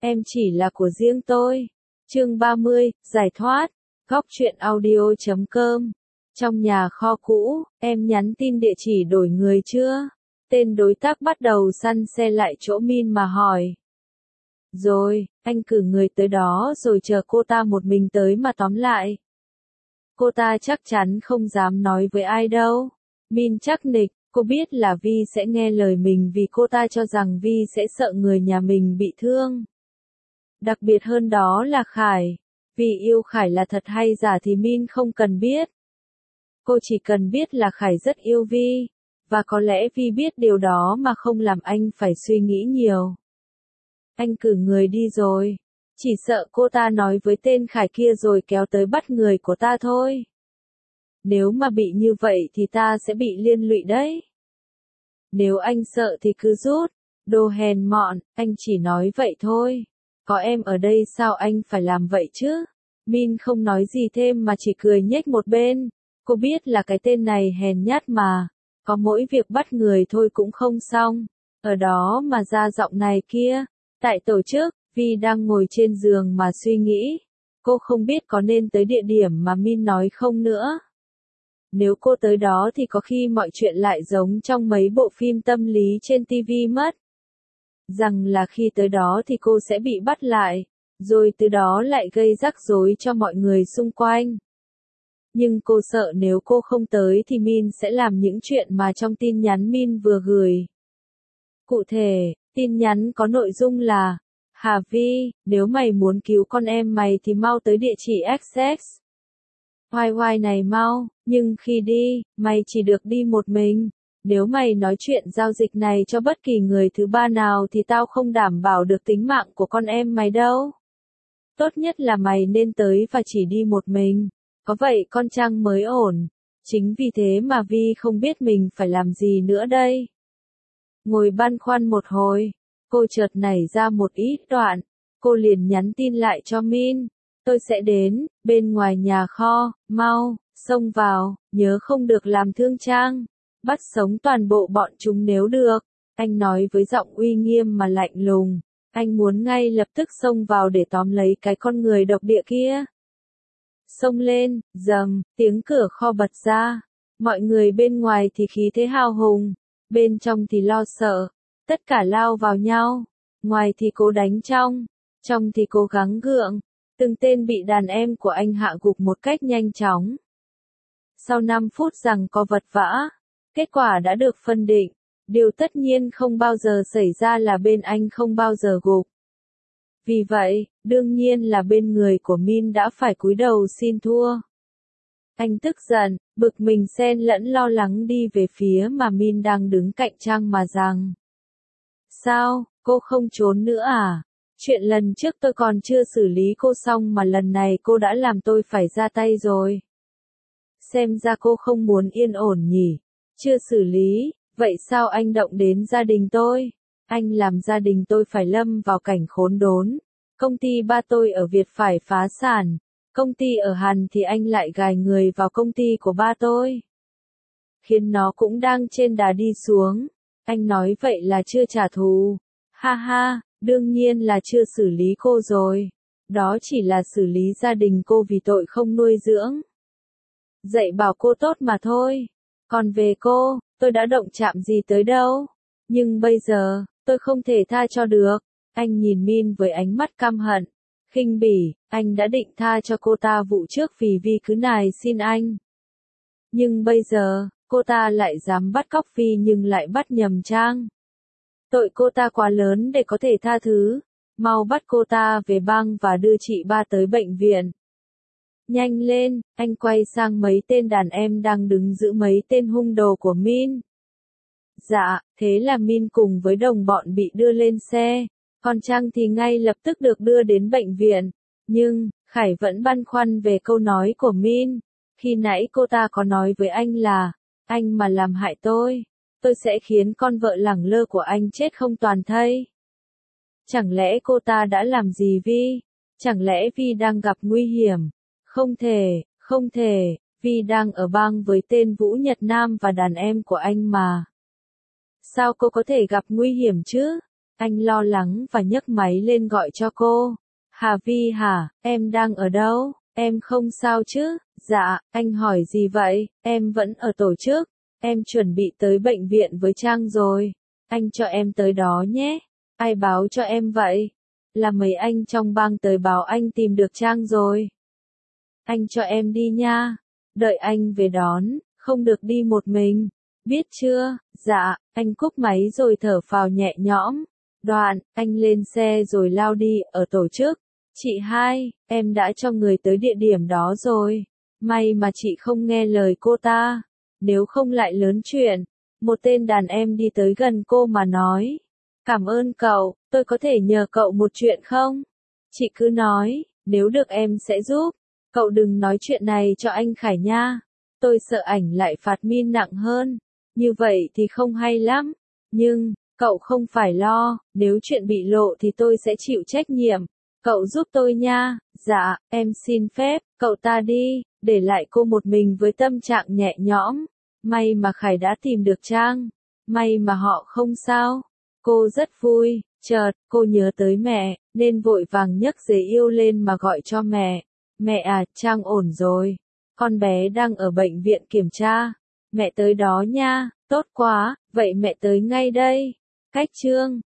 em chỉ là của riêng tôi. Chương 30, giải thoát. Góc truyện audio.com. Trong nhà kho cũ, em nhắn tin địa chỉ đổi người chưa? Tên đối tác bắt đầu săn xe lại chỗ Min mà hỏi. Rồi, anh cử người tới đó rồi chờ cô ta một mình tới mà tóm lại. Cô ta chắc chắn không dám nói với ai đâu. Min chắc nịch, cô biết là Vi sẽ nghe lời mình vì cô ta cho rằng Vi sẽ sợ người nhà mình bị thương. Đặc biệt hơn đó là Khải. Vì yêu Khải là thật hay giả thì Min không cần biết. Cô chỉ cần biết là Khải rất yêu Vi, và có lẽ Vi biết điều đó mà không làm anh phải suy nghĩ nhiều. Anh cử người đi rồi. Chỉ sợ cô ta nói với tên Khải kia rồi kéo tới bắt người của ta thôi. Nếu mà bị như vậy thì ta sẽ bị liên lụy đấy. Nếu anh sợ thì cứ rút. Đồ hèn mọn, anh chỉ nói vậy thôi. Có em ở đây sao anh phải làm vậy chứ? Min không nói gì thêm mà chỉ cười nhếch một bên. Cô biết là cái tên này hèn nhát mà. Có mỗi việc bắt người thôi cũng không xong. Ở đó mà ra giọng này kia. Tại tổ chức, Vi đang ngồi trên giường mà suy nghĩ. Cô không biết có nên tới địa điểm mà Min nói không nữa. Nếu cô tới đó thì có khi mọi chuyện lại giống trong mấy bộ phim tâm lý trên TV mất. Rằng là khi tới đó thì cô sẽ bị bắt lại, rồi từ đó lại gây rắc rối cho mọi người xung quanh. Nhưng cô sợ nếu cô không tới thì Min sẽ làm những chuyện mà trong tin nhắn Min vừa gửi. Cụ thể, tin nhắn có nội dung là: Hà Vi, nếu mày muốn cứu con em mày thì mau tới địa chỉ XX. YY này mau, nhưng khi đi, mày chỉ được đi một mình. Nếu mày nói chuyện giao dịch này cho bất kỳ người thứ ba nào thì tao không đảm bảo được tính mạng của con em mày đâu. Tốt nhất là mày nên tới và chỉ đi một mình. Có vậy con Trăng mới ổn. Chính vì thế mà Vi không biết mình phải làm gì nữa đây. Ngồi băn khoăn một hồi, cô chợt nảy ra một ý đoạn. Cô liền nhắn tin lại cho Min. Tôi sẽ đến, bên ngoài nhà kho, mau, xông vào, nhớ không được làm thương Trang. Bắt sống toàn bộ bọn chúng nếu được. Anh nói với giọng uy nghiêm mà lạnh lùng. Anh muốn ngay lập tức xông vào để tóm lấy cái con người độc địa kia. Xông lên, dầm, tiếng cửa kho bật ra. Mọi người bên ngoài thì khí thế hào hùng, bên trong thì lo sợ. Tất cả lao vào nhau. Ngoài thì cố đánh trong thì cố gắng gượng. Từng tên bị đàn em của anh hạ gục một cách nhanh chóng. Sau 5 phút rằng có vật vã, kết quả đã được phân định. Điều tất nhiên không bao giờ xảy ra là bên anh không bao giờ gục. Vì vậy, đương nhiên là bên người của Min đã phải cúi đầu xin thua. Anh tức giận, bực mình xen lẫn lo lắng đi về phía mà Min đang đứng cạnh Trang mà rằng: Sao, cô không trốn nữa à? Chuyện lần trước tôi còn chưa xử lý cô xong mà lần này cô đã làm tôi phải ra tay rồi. Xem ra cô không muốn yên ổn nhỉ. Chưa xử lý, vậy sao anh động đến gia đình tôi? Anh làm gia đình tôi phải lâm vào cảnh khốn đốn. Công ty ba tôi ở Việt phải phá sản. Công ty ở Hàn thì anh lại gài người vào công ty của ba tôi. Khiến nó cũng đang trên đà đi xuống. Anh nói vậy là chưa trả thù. Ha ha, đương nhiên là chưa xử lý cô rồi. Đó chỉ là xử lý gia đình cô vì tội không nuôi dưỡng. Dạy bảo cô tốt mà thôi. Còn về cô, tôi đã động chạm gì tới đâu. Nhưng bây giờ, tôi không thể tha cho được. Anh nhìn Min với ánh mắt căm hận, khinh bỉ. Anh đã định tha cho cô ta vụ trước vì Vi cứ nài xin anh. Nhưng bây giờ, cô ta lại dám bắt cóc Vi nhưng lại bắt nhầm Trang. Tội cô ta quá lớn để có thể tha thứ. Mau bắt cô ta về bang và đưa chị ba tới bệnh viện. Nhanh lên, anh quay sang mấy tên đàn em đang đứng giữ mấy tên hung đồ của Min. Dạ, thế là Min cùng với đồng bọn bị đưa lên xe, còn Trang thì ngay lập tức được đưa đến bệnh viện. Nhưng, Khải vẫn băn khoăn về câu nói của Min. Khi nãy cô ta có nói với anh là, anh mà làm hại tôi sẽ khiến con vợ lẳng lơ của anh chết không toàn thây. Chẳng lẽ cô ta đã làm gì Vi? Chẳng lẽ Vi đang gặp nguy hiểm? Không thể, Vi đang ở bang với tên Vũ Nhật Nam và đàn em của anh mà. Sao cô có thể gặp nguy hiểm chứ? Anh lo lắng và nhấc máy lên gọi cho cô. Hà Vi hả, em đang ở đâu? Em không sao chứ? Dạ, anh hỏi gì vậy? Em vẫn ở tổ chức. Em chuẩn bị tới bệnh viện với Trang rồi. Anh cho em tới đó nhé. Ai báo cho em vậy? Là mấy anh trong bang tới báo anh tìm được Trang rồi. Anh cho em đi nha. Đợi anh về đón, không được đi một mình. Biết chưa? Dạ, anh cúp máy rồi thở phào nhẹ nhõm. Đoạn, anh lên xe rồi lao đi ở tổ chức. Chị hai, em đã cho người tới địa điểm đó rồi. May mà chị không nghe lời cô ta. Nếu không lại lớn chuyện. Một tên đàn em đi tới gần cô mà nói. Cảm ơn cậu, tôi có thể nhờ cậu một chuyện không? Chị cứ nói, nếu được em sẽ giúp. Cậu đừng nói chuyện này cho anh Khải nha. Tôi sợ ảnh lại phạt min nặng hơn. Như vậy thì không hay lắm. Nhưng, cậu không phải lo, nếu chuyện bị lộ thì tôi sẽ chịu trách nhiệm. Cậu giúp tôi nha. Dạ, em xin phép, cậu ta đi, để lại cô một mình với tâm trạng nhẹ nhõm. May mà Khải đã tìm được Trang. May mà họ không sao. Cô rất vui, chợt, cô nhớ tới mẹ, nên vội vàng nhấc giấy yêu lên mà gọi cho mẹ. Mẹ à, Trang ổn rồi. Con bé đang ở bệnh viện kiểm tra. Mẹ tới đó nha, tốt quá, vậy mẹ tới ngay đây. Cách chương